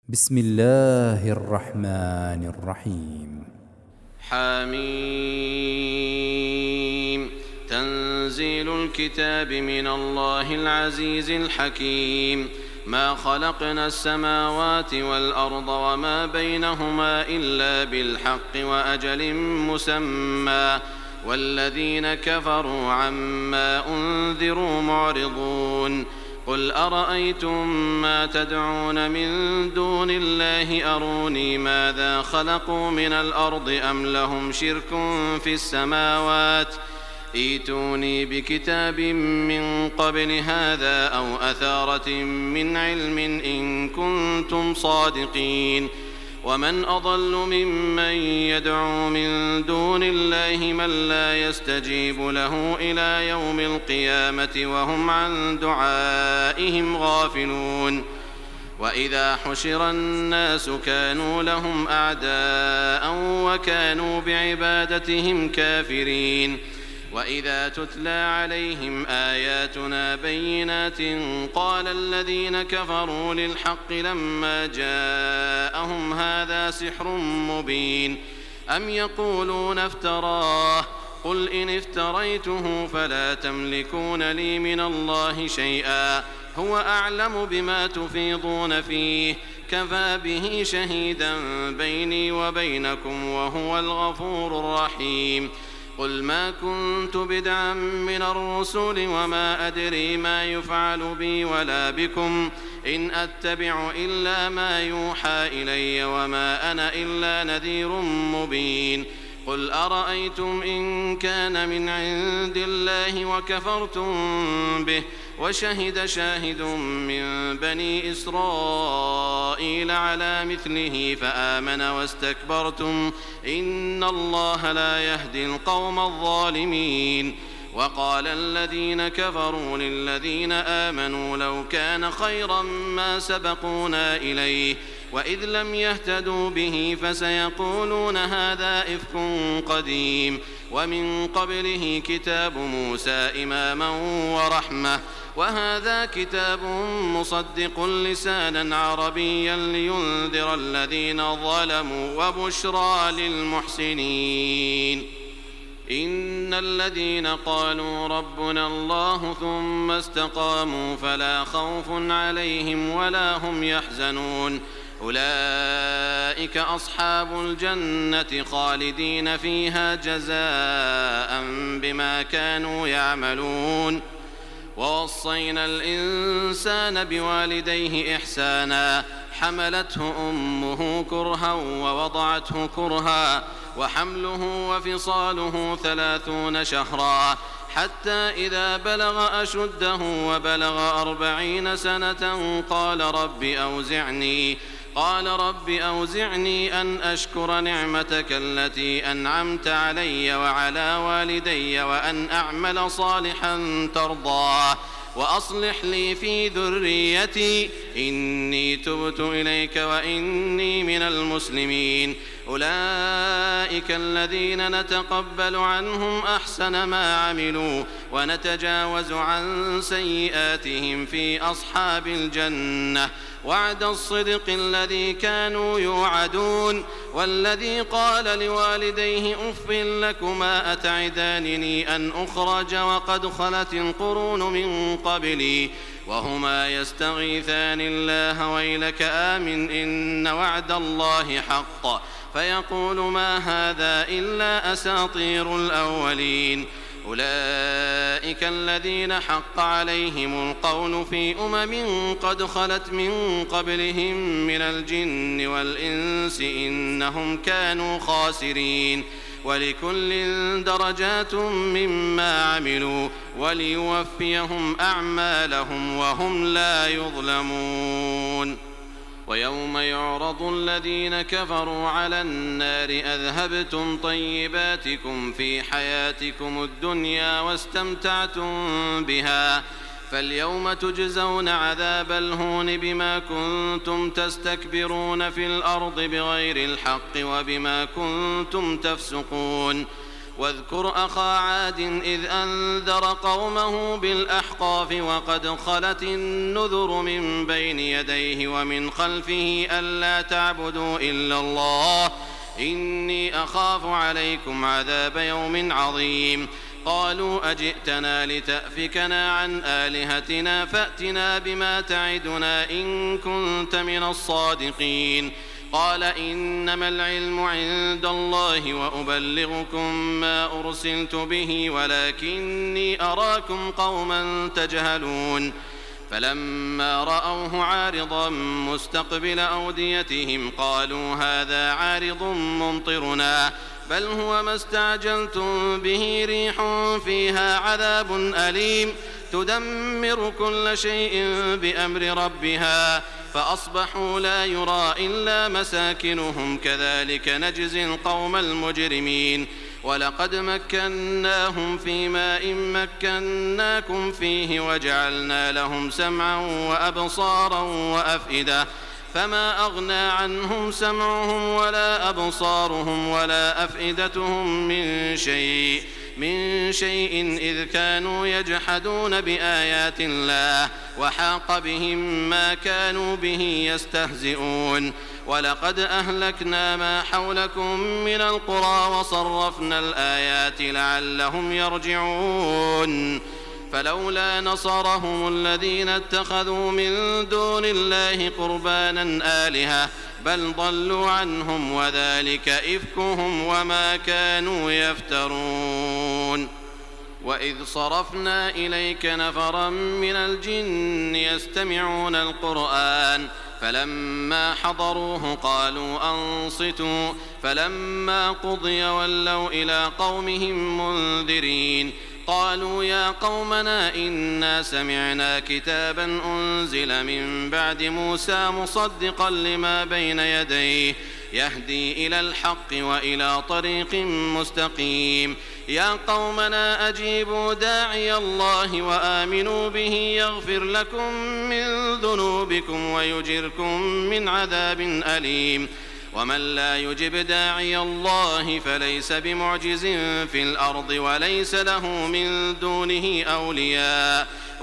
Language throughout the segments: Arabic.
بسم الله الرحمن الرحيم. حميم. تنزيل الكتاب من الله العزيز الحكيم. ما خلقنا السماوات والأرض وما بينهما إلا بالحق وأجل مسمى والذين كفروا عما أنذروا معرضون. قل أرأيتم ما تدعون من دون الله أروني ماذا خلقوا من الأرض أم لهم شرك في السماوات ائتوني بكتاب من قبل هذا أو أثارة من علم إن كنتم صادقين. ومن أضل ممن يدعو من دون الله من لا يستجيب له إلى يوم القيامة وهم عن دعائهم غافلون. وإذا حشر الناس كانوا لهم أعداء وكانوا بعبادتهم كافرين. وإذا تتلى عليهم آياتنا بينات قال الذين كفروا للحق لما جاءهم هذا سحر مبين أم يقولون افتراه قل إن افتريته فلا تملكون لي من الله شيئا هو أعلم بما تفيضون فيه كفى به شهيدا بيني وبينكم وهو الغفور الرحيم. قل ما كنت بدعا من الرسل وما أدري ما يفعل بي ولا بكم إن أتبع إلا ما يوحى إلي وما أنا إلا نذير مبين. قل أرأيتم إن كان من عند الله وكفرتم به وشهد شاهد من بني إسرائيل على مثله فآمن واستكبرتم إن الله لا يهدي القوم الظالمين. وقال الذين كفروا للذين آمنوا لو كان خيرا ما سبقونا إليه وإذ لم يهتدوا به فسيقولون هذا إفك قديم ومن قبله كتاب موسى إماما ورحمة وهذا كتاب مصدق لسانا عربيا لينذر الذين ظلموا وبشرى للمحسنين. إن الذين قالوا ربنا الله ثم استقاموا فلا خوف عليهم ولا هم يحزنون أولئك أصحاب الجنة خالدين فيها جزاء بما كانوا يعملون. ووصينا الإنسان بوالديه إحسانا حملته أمه كرها ووضعته كرها وحمله وفصاله 30 شهرا حتى إذا بلغ أشده وبلغ 40 سنة قال رب أوزعني أن أشكر نعمتك التي أنعمت علي وعلى والدي وأن أعمل صالحا ترضاه وأصلح لي في ذريتي إني تبت إليك وإني من المسلمين. أولئك الذين نتقبل عنهم أحسن ما عملوا ونتجاوز عن سيئاتهم في أصحاب الجنة وعد الصدق الذي كانوا يوعدون. والذي قال لوالديه أف لكما أتعدانني أن أخرج وقد خلت القرون من قبلي وهما يستغيثان الله ويلك آمن إن وعد الله حق فيقول ما هذا إلا أساطير الأولين. أولئك الذين حق عليهم القول في قد خلت من قبلهم من الجن والإنس إنهم كانوا خاسرين. ولكل درجات مما عملوا وليوفيهم أعمالهم وهم لا يظلمون. ويوم يعرض الذين كفروا على النار أذهبتم طيباتكم في حياتكم الدنيا واستمتعتم بها فاليوم تجزون عذاب الهون بما كنتم تستكبرون في الأرض بغير الحق وبما كنتم تفسقون. واذكر أخا عاد إذ أنذر قومه بالأحقاف وقد خلت النذر من بين يديه ومن خلفه ألا تعبدوا إلا الله إني أخاف عليكم عذاب يوم عظيم قالوا أجئتنا لتأفكنا عن آلهتنا فأتنا بما تعدنا إن كنت من الصادقين قال إنما العلم عند الله وأبلغكم ما أرسلت به ولكني أراكم قوما تجهلون فلما رأوه عارضا مستقبل أوديتهم قالوا هذا عارض ممطرنا بل هو ما استعجلتم به ريح فيها عذاب أليم تدمر كل شيء بأمر ربها فأصبحوا لا يرى إلا مساكنهم كذلك نجزي القوم المجرمين ولقد مكناهم في ماء مكناكم فيه وجعلنا لهم سمعا وأبصارا وأفئدة فما أغنى عنهم سمعهم ولا أبصارهم ولا أفئدتهم من شيء إذ كانوا يجحدون بآيات الله وحاق بهم ما كانوا به يستهزئون ولقد أهلكنا ما حولكم من القرى وصرفنا الآيات لعلهم يرجعون فلولا نصرهم الذين اتخذوا من دون الله قربانا آلهة بل ضلوا عنهم وذلك إفكهم وما كانوا يفترون وإذ صرفنا إليك نفرا من الجن يستمعون القرآن فلما حضروه قالوا أنصتوا فلما قضي ولوا إلى قومهم منذرين قالوا يا قومنا إنا سمعنا كتابا أنزل من بعد موسى مصدقا لما بين يديه يهدي إلى الحق وإلى طريق مستقيم يا قومنا أجيبوا داعي الله وآمنوا به يغفر لكم من ذنوبكم ويجركم من عذاب أليم ومن لا يجب داعي الله فليس بمعجز في الأرض وليس له من دونه أولياء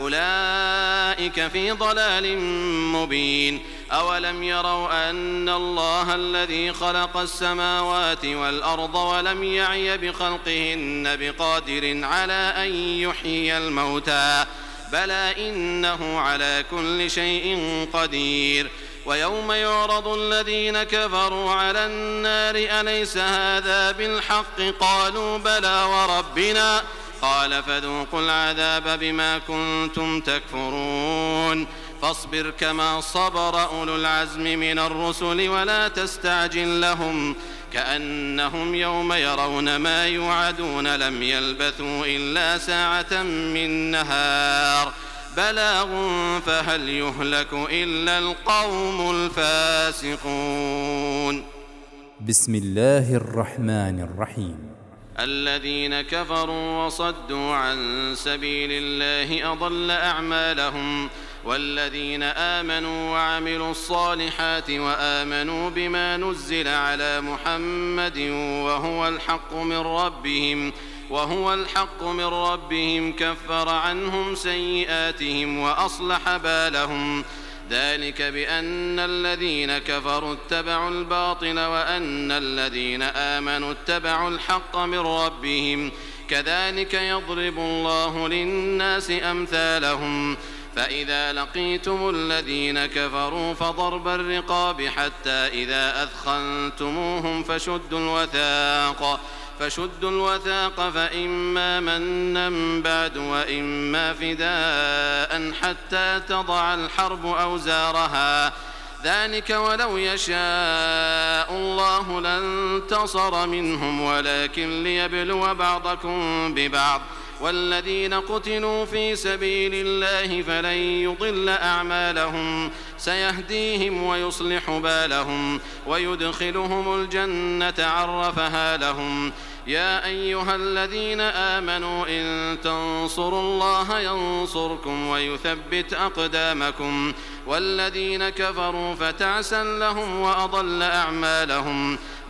أولئك في ضلال مبين أولم يروا أن الله الذي خلق السماوات والأرض ولم يعي بخلقهن بقادر على أن يحيي الموتى بلى إنه على كل شيء قدير ويوم يعرض الذين كفروا على النار أليس هذا بالحق قالوا بلى وربنا قال فذوقوا العذاب بما كنتم تكفرون فاصبر كما صبر أولو العزم من الرسل ولا تستعجل لهم كأنهم يوم يرون ما يوعدون لم يلبثوا إلا ساعة من نهار بلاغ فهل يهلك إلا القوم الفاسقون بسم الله الرحمن الرحيم الذين كفروا وصدوا عن سبيل الله أضل أعمالهم والذين آمنوا وعملوا الصالحات وآمنوا بما نزل على محمد وهو الحق من ربهم كفر عنهم سيئاتهم وأصلح بالهم ذلك بأن الذين كفروا اتبعوا الباطل وأن الذين آمنوا اتبعوا الحق من ربهم كذلك يضرب الله للناس أمثالهم فإذا لقيتم الذين كفروا فضرب الرقاب حتى إذا أثخنتموهم فشدوا الوثاق فإما منا بعد وإما فداء حتى تضع الحرب أوزارها ذلك ولو يشاء الله لانتصر منهم ولكن ليبلو بعضكم ببعض والذين قتلوا في سبيل الله فلن يضل أعمالهم سيهديهم ويصلح بالهم ويدخلهم الجنة عرفها لهم يا أيها الذين آمنوا إن تنصروا الله ينصركم ويثبت أقدامكم والذين كفروا فتعسا لهم وأضل أعمالهم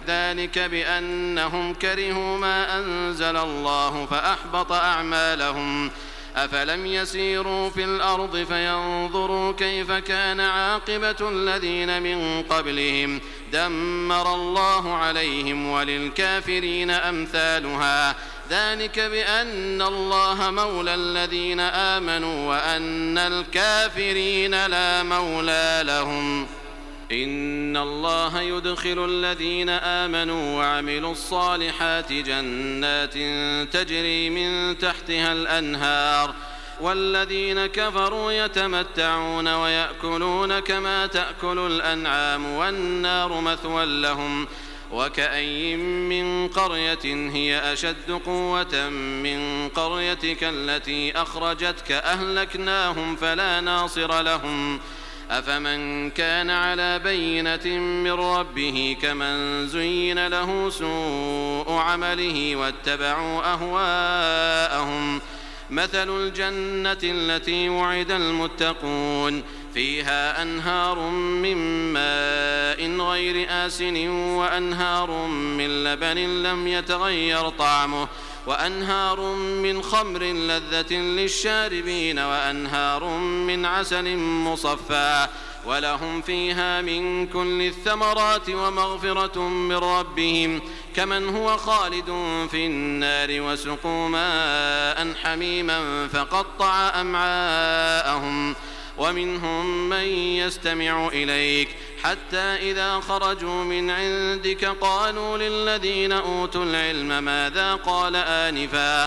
ذلك بأنهم كرهوا ما أنزل الله فأحبط أعمالهم. أفلم يسيروا في الأرض فينظروا كيف كان عاقبة الذين من قبلهم دمر الله عليهم وللكافرين أمثالها ذلك بأن الله مولى الذين آمنوا وأن الكافرين لا مولى لهم. إن الله يدخل الذين آمنوا وعملوا الصالحات جنات تجري من تحتها الأنهار والذين كفروا يتمتعون ويأكلون كما تأكل الأنعام والنار مثوى لهم. وكأي من قرية هي أشد قوة من قريتك التي أخرجتك أهلكناهم فلا ناصر لهم. أفمن كان على بينة من ربه كمن زين له سوء عمله واتبعوا أهواءهم. مثل الجنة التي وعد المتقون فيها أنهار من ماء غير آسن وأنهار من لبن لم يتغير طعمه وأنهار من خمر لذة للشاربين وأنهار من عسل مصفى ولهم فيها من كل الثمرات ومغفرة من ربهم كمن هو خالد في النار وسقوا ماء حميما فقطع أمعاءهم. ومنهم من يستمع إليك حتى إذا خرجوا من عندك قالوا للذين أوتوا العلم ماذا قال آنفا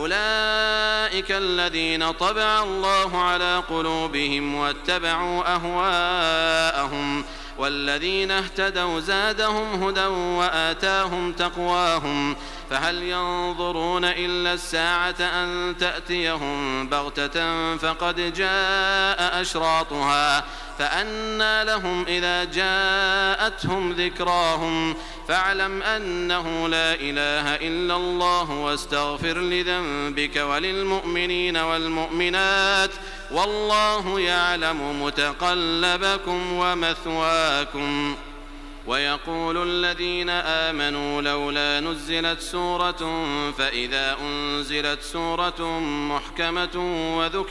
أولئك الذين طبع الله على قلوبهم واتبعوا أهواءهم والذين اهتدوا زادهم هدى وآتاهم تقواهم. فهل ينظرون إلا الساعة أن تأتيهم بغتة فقد جاء أشراطها فأنى لهم إذا جاءتهم ذكراهم. فاعلم أنه لا إله إلا الله واستغفر لذنبك وللمؤمنين والمؤمنات والله يعلم متقلبكم ومثواكم. ويقول الذين آمنوا لولا نزلت سورة فإذا أنزلت سورة محكمة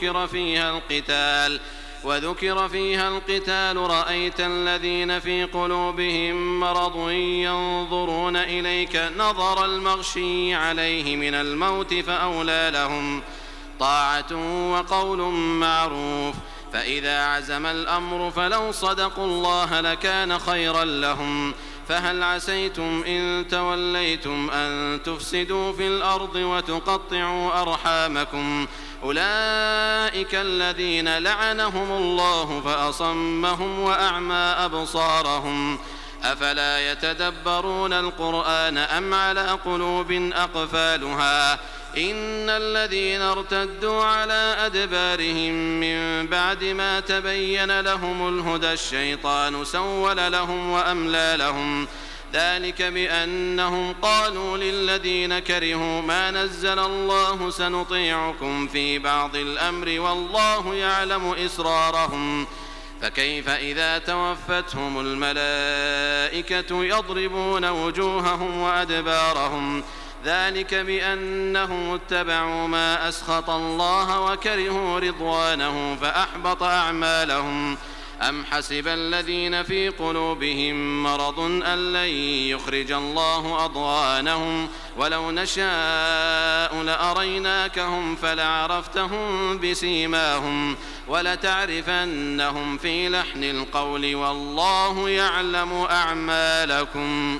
وذكر فيها القتال رأيت الذين في قلوبهم مرض ينظرون إليك نظر المغشي عليه من الموت فأولى لهم طاعة وقول معروف. فإذا عزم الأمر فلو صدقوا الله لكان خيرا لهم. فهل عسيتم إن توليتم أن تفسدوا في الأرض وتقطعوا أرحامكم أولئك الذين لعنهم الله فأصمهم وأعمى أبصارهم. أفلا يتدبرون القرآن أم على قلوب أقفالها إن الذين ارتدوا على أدبارهم من بعد ما تبين لهم الهدى الشيطان سول لهم وأملى لهم ذلك بأنهم قالوا للذين كرهوا ما نزل الله سنطيعكم في بعض الأمر والله يعلم إسرارهم. فكيف إذا توفتهم الملائكة يضربون وجوههم وأدبارهم ذلك بأنهم اتبعوا ما أسخط الله وكرهوا رضوانه فأحبط أعمالهم. أم حسب الذين في قلوبهم مرض أن لن يخرج الله أضغانهم ولو نشاء لأريناكهم فلعرفتهم بسيماهم ولتعرفنهم في لحن القول والله يعلم أعمالكم.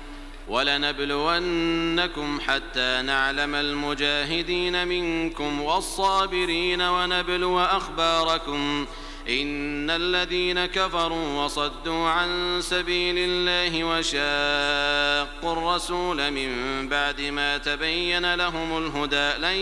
ولنبلونكم حتى نعلم المجاهدين منكم والصابرين ونبلو أخباركم. إن الذين كفروا وصدوا عن سبيل الله وشاقوا الرسول من بعد ما تبين لهم الهدى لن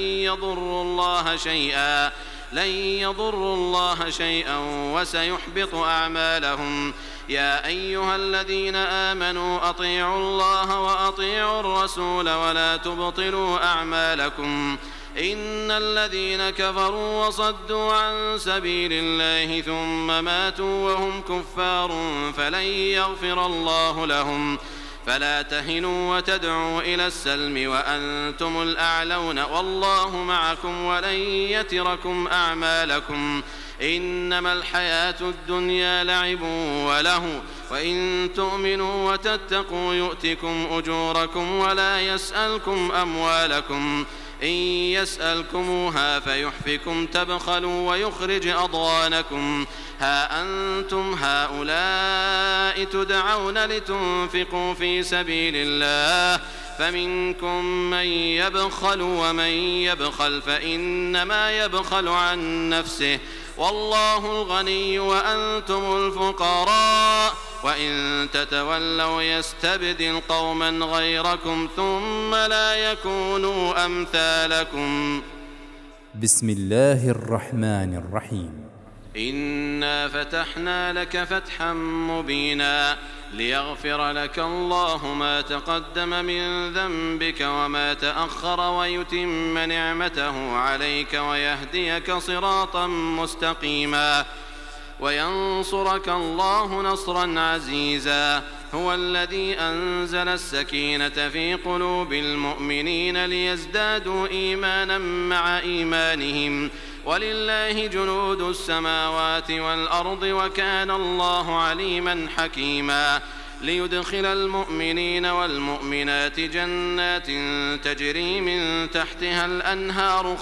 يضروا الله شيئا وسيحبط أعمالهم. يا أيها الذين آمنوا أطيعوا الله وأطيعوا الرسول ولا تبطلوا أعمالكم. إن الذين كفروا وصدوا عن سبيل الله ثم ماتوا وهم كفار فلن يغفر الله لهم فلا تهنوا وتدعوا إلى السلم وأنتم الأعلون والله معكم ولن يتركم أعمالكم إنما الحياة الدنيا لعب وله وإن تؤمنوا وتتقوا يؤتكم أجوركم ولا يسألكم أموالكم إن يسألكموها فيحفكم تبخلوا ويخرج أضغانكم ها أنتم هؤلاء تدعون لتنفقوا في سبيل الله فمنكم من يبخل ومن يبخل فإنما يبخل عن نفسه والله الغني وأنتم الفقراء وإن تتولوا يستبدل قوما غيركم ثم لا يكونوا أمثالكم. بسم الله الرحمن الرحيم. إنا فتحنا لك فتحا مبينا ليغفر لك الله ما تقدم من ذنبك وما تأخر ويتم نعمته عليك ويهديك صراطا مستقيما وينصرك الله نصرا عزيزا هو الذي أنزل السكينة في قلوب المؤمنين ليزدادوا إيمانا مع إيمانهم ولله جنود السماوات والأرض وكان الله عليما حكيما ليدخل المؤمنين والمؤمنات جنات تجري من تحتها الأنهار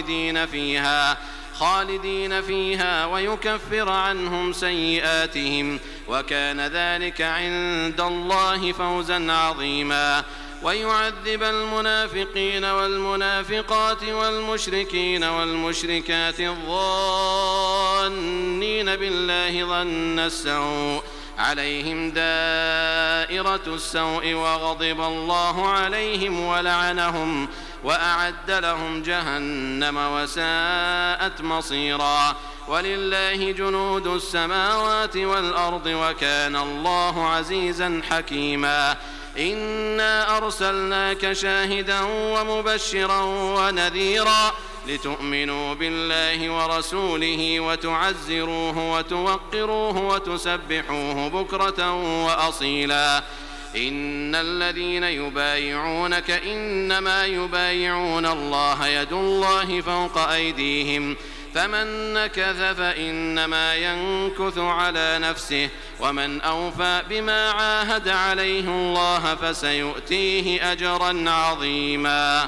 خالدين فيها ويكفر عنهم سيئاتهم وكان ذلك عند الله فوزا عظيما ويعذب المنافقين والمنافقات والمشركين والمشركات الظانين بالله ظن السوء عليهم دائرة السوء وغضب الله عليهم ولعنهم وأعد لهم جهنم وساءت مصيرا ولله جنود السماوات والأرض وكان الله عزيزا حكيما إنا أرسلناك شاهدا ومبشرا ونذيرا لتؤمنوا بالله ورسوله وتعزروه وتوقروه وتسبحوه بكرة وأصيلا إن الذين يبايعونك إنما يبايعون الله يد الله فوق أيديهم فمن نكث فإنما ينكث على نفسه ومن أوفى بما عاهد عليه الله فسيؤتيه أجرا عظيما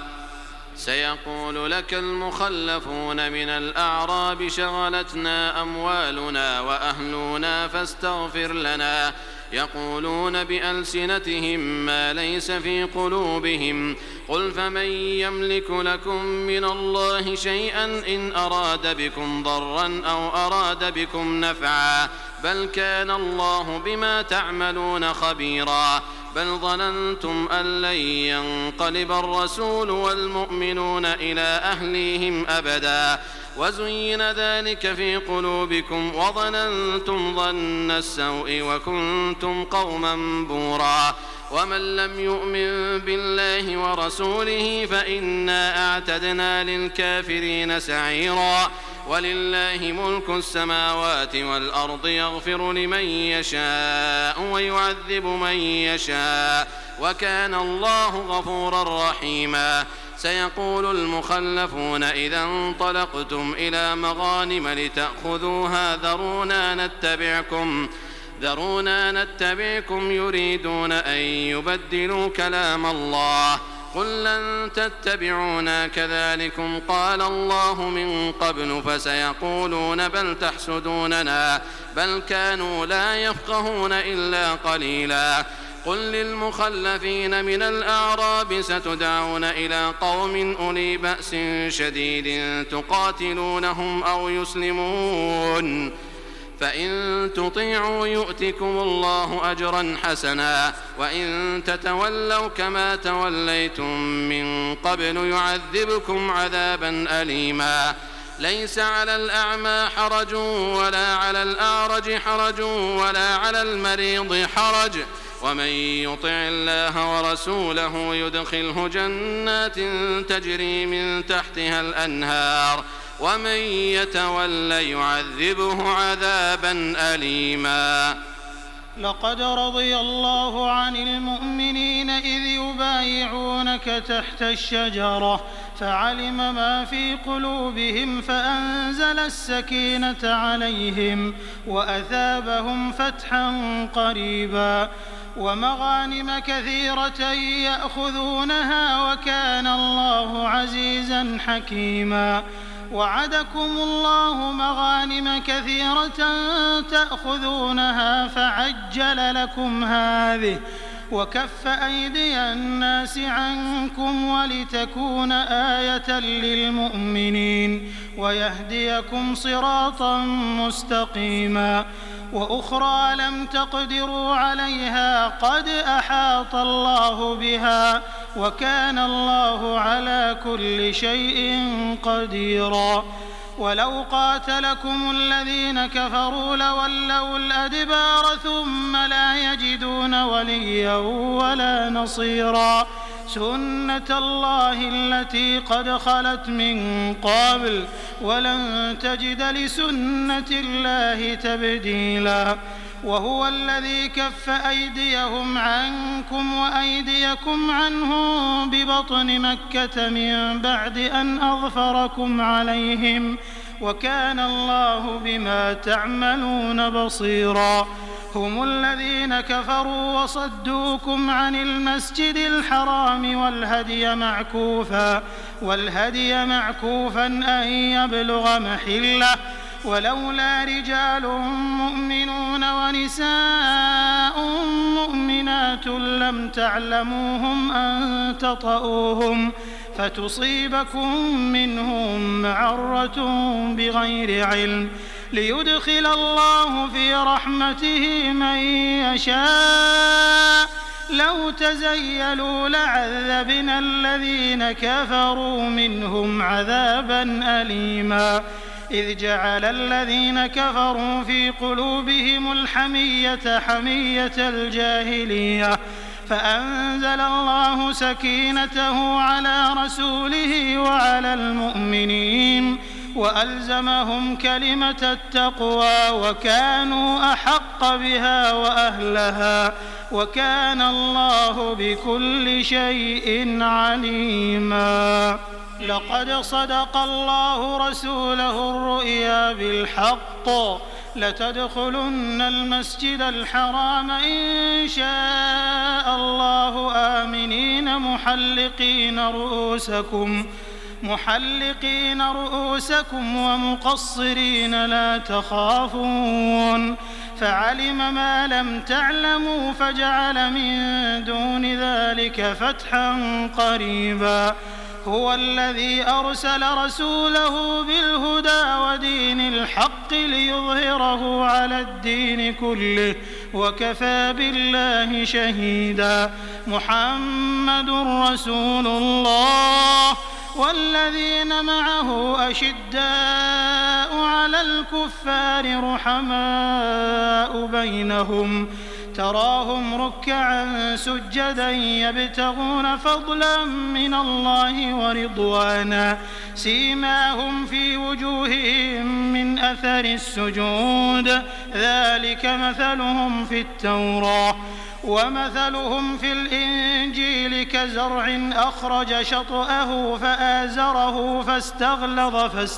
سيقول لك المخلفون من الأعراب شغلتنا أموالنا وأهلنا فاستغفر لنا يقولون بألسنتهم ما ليس في قلوبهم قل فمن يملك لكم من الله شيئا إن أراد بكم ضرا أو أراد بكم نفعا بل كان الله بما تعملون خبيرا بل ظننتم أن لن ينقلب الرسول والمؤمنون إلى أهليهم أبدا وزين ذلك في قلوبكم وظننتم ظن السوء وكنتم قوما بورا ومن لم يؤمن بالله ورسوله فإنا أعتدنا للكافرين سعيرا ولله ملك السماوات والأرض يغفر لمن يشاء ويعذب من يشاء وكان الله غفورا رحيما سيقول المخلفون إذا انطلقتم إلى مغانم لتأخذوها ذرونا نتبعكم يريدون أن يبدلوا كلام الله قل لن تتبعونا كذلكم قال الله من قبل فسيقولون بل تحسدوننا بل كانوا لا يفقهون إلا قليلا قل للمخلفين من الأعراب ستدعون إلى قوم أولي بأس شديد تقاتلونهم أو يسلمون فإن تطيعوا يؤتكم الله أجرا حسنا وإن تتولوا كما توليتم من قبل يعذبكم عذابا أليما ليس على الأعمى حرج ولا على الأعرج حرج ولا على المريض حرج ومن يطع الله ورسوله يدخله جنات تجري من تحتها الأنهار ومن يتول يعذبه عذابا أليما لقد رضي الله عن المؤمنين إذ يبايعونك تحت الشجرة فعلم ما في قلوبهم فأنزل السكينة عليهم وأثابهم فتحا قريبا ومغانم كثيرة يأخذونها وكان الله عزيزا حكيما. وعدكم الله مغانم كثيرة تأخذونها فعجل لكم هذه وكف أيدي الناس عنكم ولتكون آية للمؤمنين ويهديكم صراطا مستقيما. وأخرى لم تقدروا عليها قد أحاط الله بها وكان الله على كل شيء قديرا. ولو قاتلكم الذين كفروا لولوا الأدبار ثم لا يجدون وليا ولا نصيرا. سنة الله التي قد خلت من قبل ولن تجد لسنة الله تبديلا. وهو الذي كف أيديهم عنكم وأيديكم عنهم ببطن مكة من بعد أن أظفركم عليهم وكان الله بما تعملون بصيرا. هم الذين كفروا وصدوكم عن المسجد الحرام والهدي معكوفا أن يبلغ محله ولولا رجال مؤمنون ونساء مؤمنات لم تعلموهم أن تطؤوهم فتصيبكم منهم معرة بغير علم ليدخل الله في رحمته من يشاء. لو تزيلوا لعذبنا الذين كفروا منهم عذابا أليما. إذ جعل الذين كفروا في قلوبهم الحمية حمية الجاهلية فأنزل الله سكينته على رسوله وعلى المؤمنين وألزمهم كلمة التقوى وكانوا أحق بها وأهلها وكان الله بكل شيء عليما. لقد صدق الله رسوله الرؤيا بالحق لتدخلن المسجد الحرام إن شاء الله آمنين محلقين رؤوسكم ومقصرين لا تخافون فعلم ما لم تعلموا فجعل من دون ذلك فتحا قريبا. هو الذي أرسل رسوله بالهدى ودين الحق ليظهره على الدين كله وكفى بالله شهيدا. محمد رسول الله والذين معه أشداء على الكفار رحماء بينهم تراهم ركعا سجدا يبتغون فضلا من الله ورضوانا سيماهم في وجوههم من أثر السجود ذلك مثلهم في التوراة ومثلهم في الإنجيل كزرع أخرج شطأه فآزره فاستغلظ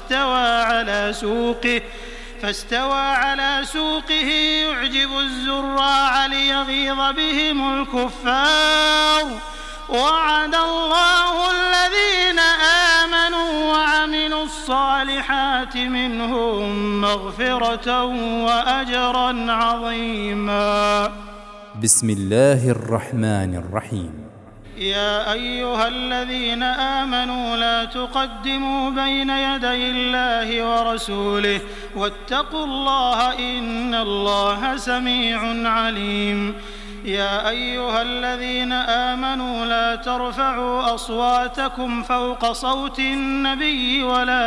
فاستوى على سوقه يعجب الزراع ليغيظ بهم الكفار. وعد الله الذين آمنوا وعملوا الصالحات منهم مغفرة وأجرا عظيما. بسم الله الرحمن الرحيم. يا أيها الذين آمنوا لا تقدموا بين يدي الله ورسوله واتقوا الله إن الله سميع عليم. يا أيها الذين آمنوا لا ترفعوا أصواتكم فوق صوت النبي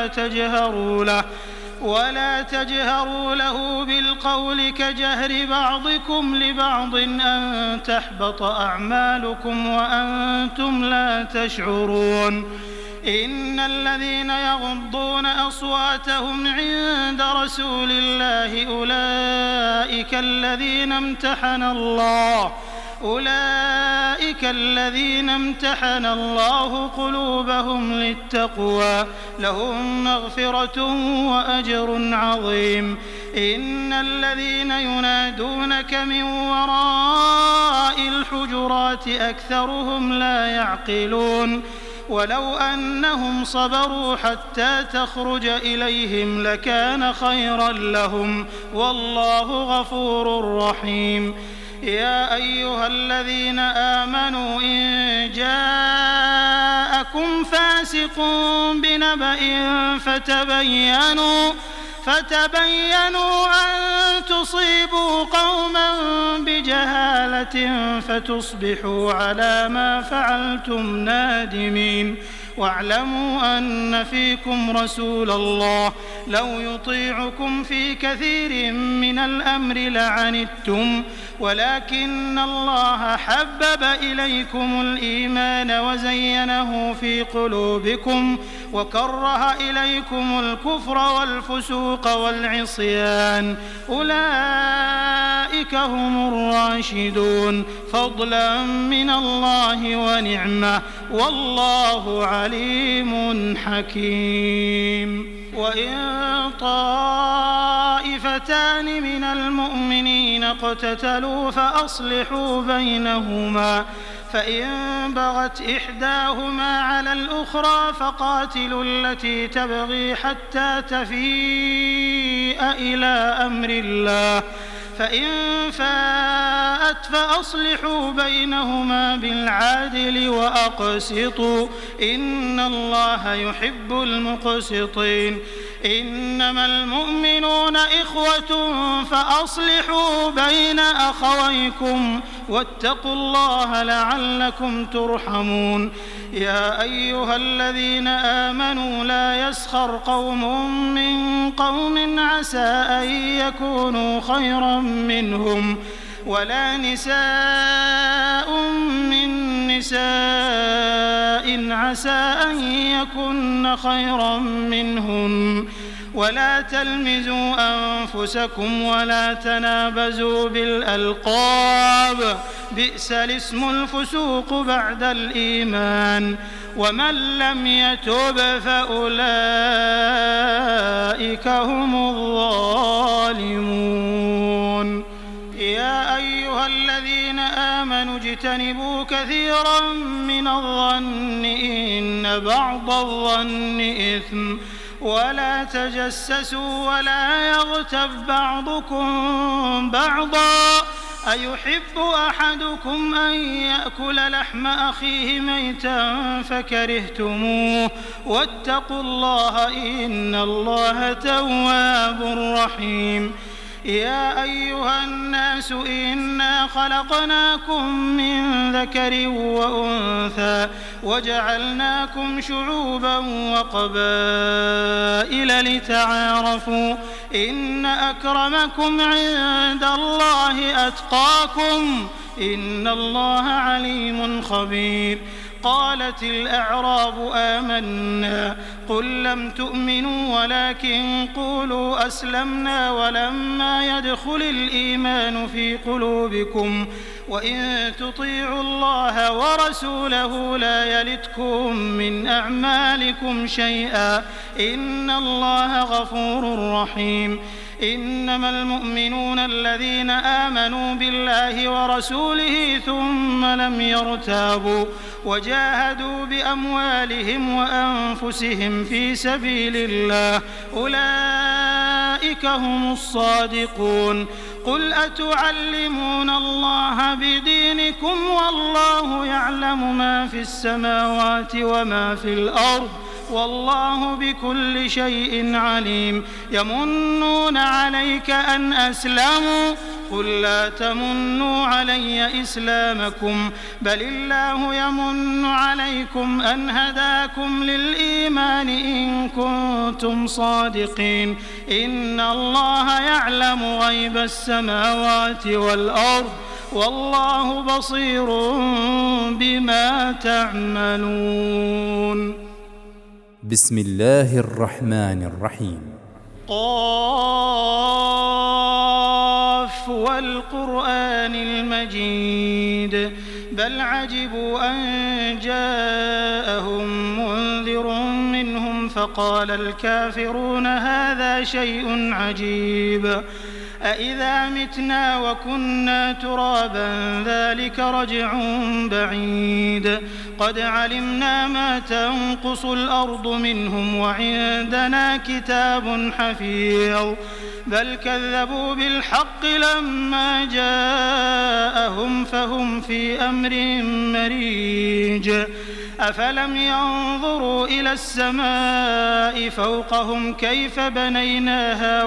ولا تجهروا له بالقول كجهر بعضكم لبعض أن تحبط أعمالكم وأنتم لا تشعرون. إن الذين يغضون أصواتهم عند رسول الله أولئك أولئك الذين امتحن الله قلوبهم للتقوى لهم مغفرة وأجر عظيم. إن الذين ينادونك من وراء الحجرات أكثرهم لا يعقلون ولو أنهم صبروا حتى تخرج إليهم لكان خيرا لهم والله غفور رحيم. يا أيها الذين آمنوا إن جاءكم فاسق بنبأ فتبينوا أن تصيبوا قوما بجهالة فتصبحوا على ما فعلتم نادمين. واعلموا أن فيكم رسول الله لو يطيعكم في كثير من الأمر لعنتم ولكن الله حبب إليكم الإيمان وزينه في قلوبكم وكره إليكم الكفر والفسوق والعصيان أولئك هم الراشدون فضلا من الله ونعمة والله عليم حكيم. وإن طائفتان من المؤمنين اقتتلوا فأصلحوا بينهما فإن بغت إحداهما على الأخرى فقاتلوا التي تبغي حتى تفيء إلى أمر الله فإن فاءت فأصلحوا بينهما بالعدل وأقسطوا إن الله يحب المقسطين. إنما المؤمنون إخوة فأصلحوا بين أخويكم واتقوا الله لعلكم ترحمون. يا أيها الذين آمنوا لا يسخر قوم من قوم عسى أن يكونوا خيرا منهم ولا نساء من نساء عسى أن يكن خيرا منهن ولا تلمزوا أنفسكم ولا تنابزوا بالألقاب بئس الاسم الفسوق بعد الإيمان ومن لم يتب فأولئك هم الظالمون. يا أيها الذين آمنوا اجتنبوا كثيرا من الظن إن بعض الظن إثم ولا تجسسوا ولا يغتب بعضكم بعضا أيحب أحدكم أن يأكل لحم أخيه ميتا فكرهتموه واتقوا الله إن الله تواب رحيم. يا أيها الناس إنا خلقناكم من ذكر وأنثى وجعلناكم شعوبا وقبائل لتعارفوا إن أكرمكم عند الله أتقاكم إن الله عليم خبير. قالت الأعراب آمنا قل لم تؤمنوا ولكن قولوا أسلمنا ولما يدخل الإيمان في قلوبكم وإن تطيعوا الله ورسوله لا يلتكم من أعمالكم شيئا إن الله غفور رحيم. إنما المؤمنون الذين آمنوا بالله ورسوله ثم لم يرتابوا وجاهدوا بأموالهم وأنفسهم في سبيل الله أولئك هم الصادقون. قل أتعلمون الله بدينكم والله يعلم ما في السماوات وما في الأرض والله بكل شيء عليم. يمنون عليك أن أسلموا قل لا تمنوا علي إسلامكم بل الله يمن عليكم أن هداكم للإيمان إن كنتم صادقين. إن الله يعلم غيب السماوات والأرض والله بصير بما تعملون. بسم الله الرحمن الرحيم. قاف والقرآن المجيد بل عجبوا أن جاءهم منذر منهم فقال الكافرون هذا شيء عجيب أإذا متنا وكنا ترابا ذلك رجع بعيد قد علمنا ما تنقص الأرض منهم وعندنا كتاب حفيظ بل كذبوا بالحق لما جاءهم فهم في أمر مريج أفلم ينظروا إلى السماء فوقهم كيف بنيناها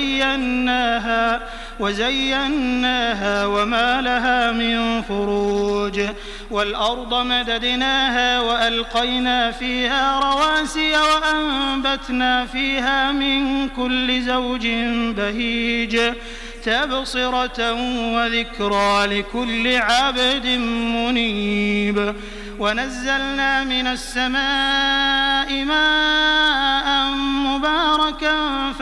وزيناها وما لها من فروج والأرض مددناها وألقينا فيها رواسي وأنبتنا فيها من كل زوج بهيج تبصرة وذكرى لكل عبد منيب ونزلنا من السماء ماء مباركا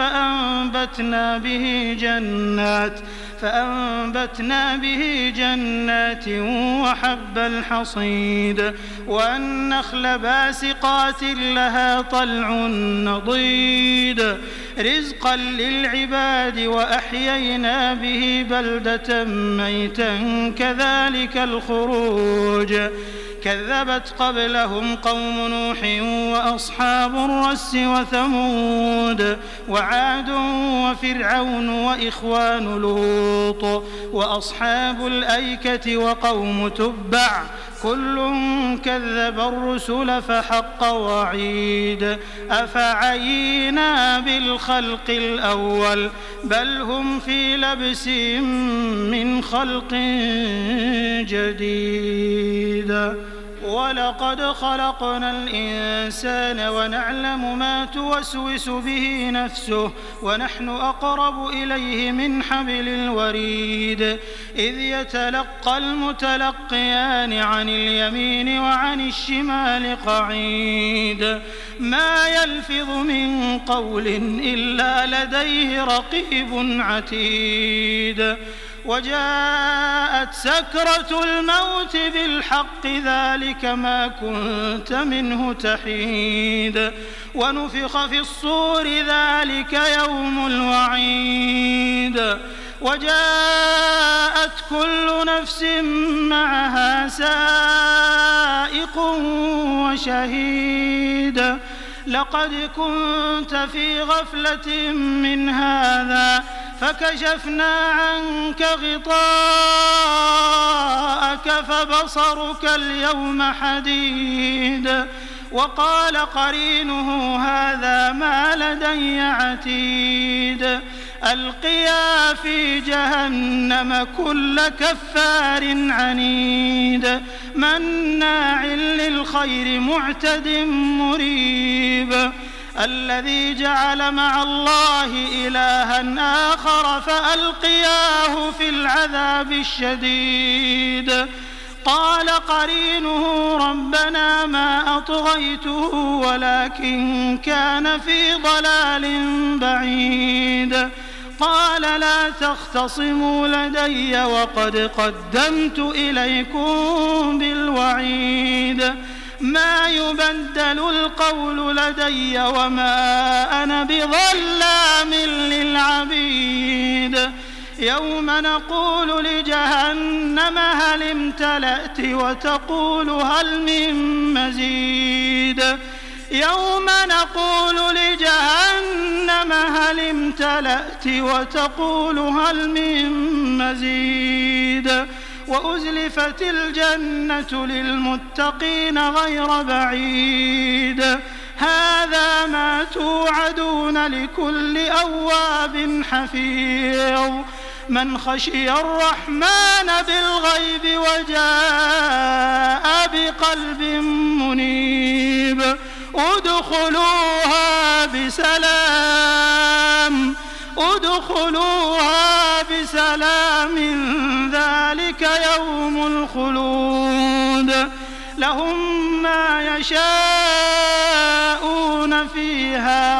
فأنبتنا به جنات وحب الحصيد والنخل باسقات لها طلع نضيد رزقا للعباد وأحيينا به بلدة ميتا كذلك الخروج كذبت قبلهم قوم نوح وأصحاب الرس وثمود وعاد وفرعون وإخوان لوط وأصحاب الأيكة وقوم تبع كل كذب الرسل فحق وعيد أفعينا بالخلق الأول بل هم في لبس من خلق جديد ولقد خلقنا الإنسان ونعلم ما توسوس به نفسه ونحن أقرب إليه من حبل الوريد إذ يتلقى المتلقيان عن اليمين وعن الشمال قعيد ما يلفظ من قول إلا لديه رقيب عتيد وجاءت سكرة الموت بالحق ذلك ما كنت منه تحيد ونفخ في الصور ذلك يوم الوعيد وجاءت كل نفس معها سائق وشهيد لقد كنت في غفلة من هذا فكشفنا عنك غطاءك فبصرك اليوم حديد وقال قرينه هذا ما لدي عتيد ألقيا في جهنم كل كفار عنيد مناع للخير معتد مريب الذي جعل مع الله إلها آخر فألقياه في العذاب الشديد قال قرينه ربنا ما أطغيته ولكن كان في ضلال بعيد قال لا تختصموا لدي وقد قدمت إليكم بالوعيد ما يبدل القول لدي وما أنا بظلام للعبيد يوم نقول لجهنم هل امتلأت وتقول هل من مزيد يوم نقول لجهنم هل امتلأت وتقول هل من مزيد وأزلفت الجنة للمتقين غير بعيد هذا ما توعدون لكل أواب حفيظ من خشي الرحمن بالغيب وجاء بقلب منيب ادخلوها بسلام ذلك يوم الخلود لهم ما يشاءون فيها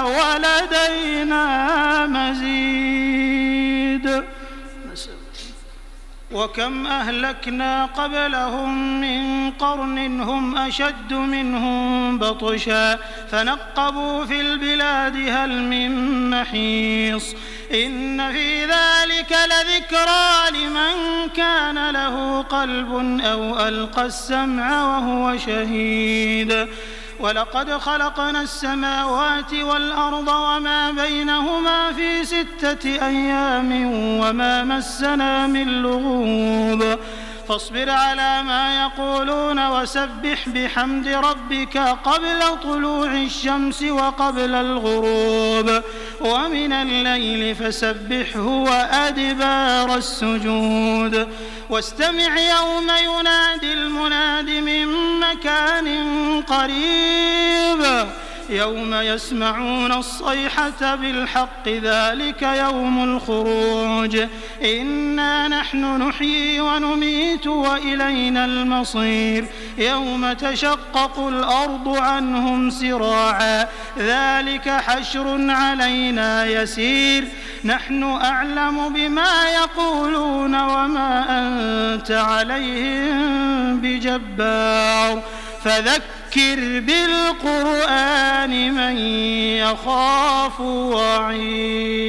ولدينا مزيد وكم أهلكنا قبلهم من قرن هم أشد منهم بطشا فنقبوا في البلاد هل من محيص إن في ذلك لذكرى لمن كان له قلب أو ألقى السمع وهو شهيد ولقد خلقنا السماوات والأرض وما بينهما في 6 أيام وما مسنا من لغوب فاصبر على ما يقولون وسبح بحمد ربك قبل طلوع الشمس وقبل الغروب ومن الليل فسبحه وأدبار السجود واستمع يوم ينادي المناد من مكان قريب يوم يسمعون الصيحة بالحق ذلك يوم الخروج إنا نحن نحيي ونميت وإلينا المصير يوم تشقق الأرض عنهم سراعا ذلك حشر علينا يسير نحن أعلم بما يقولون وما أنت عليهم بجبار فذكر بالقرآن من يخاف وعيد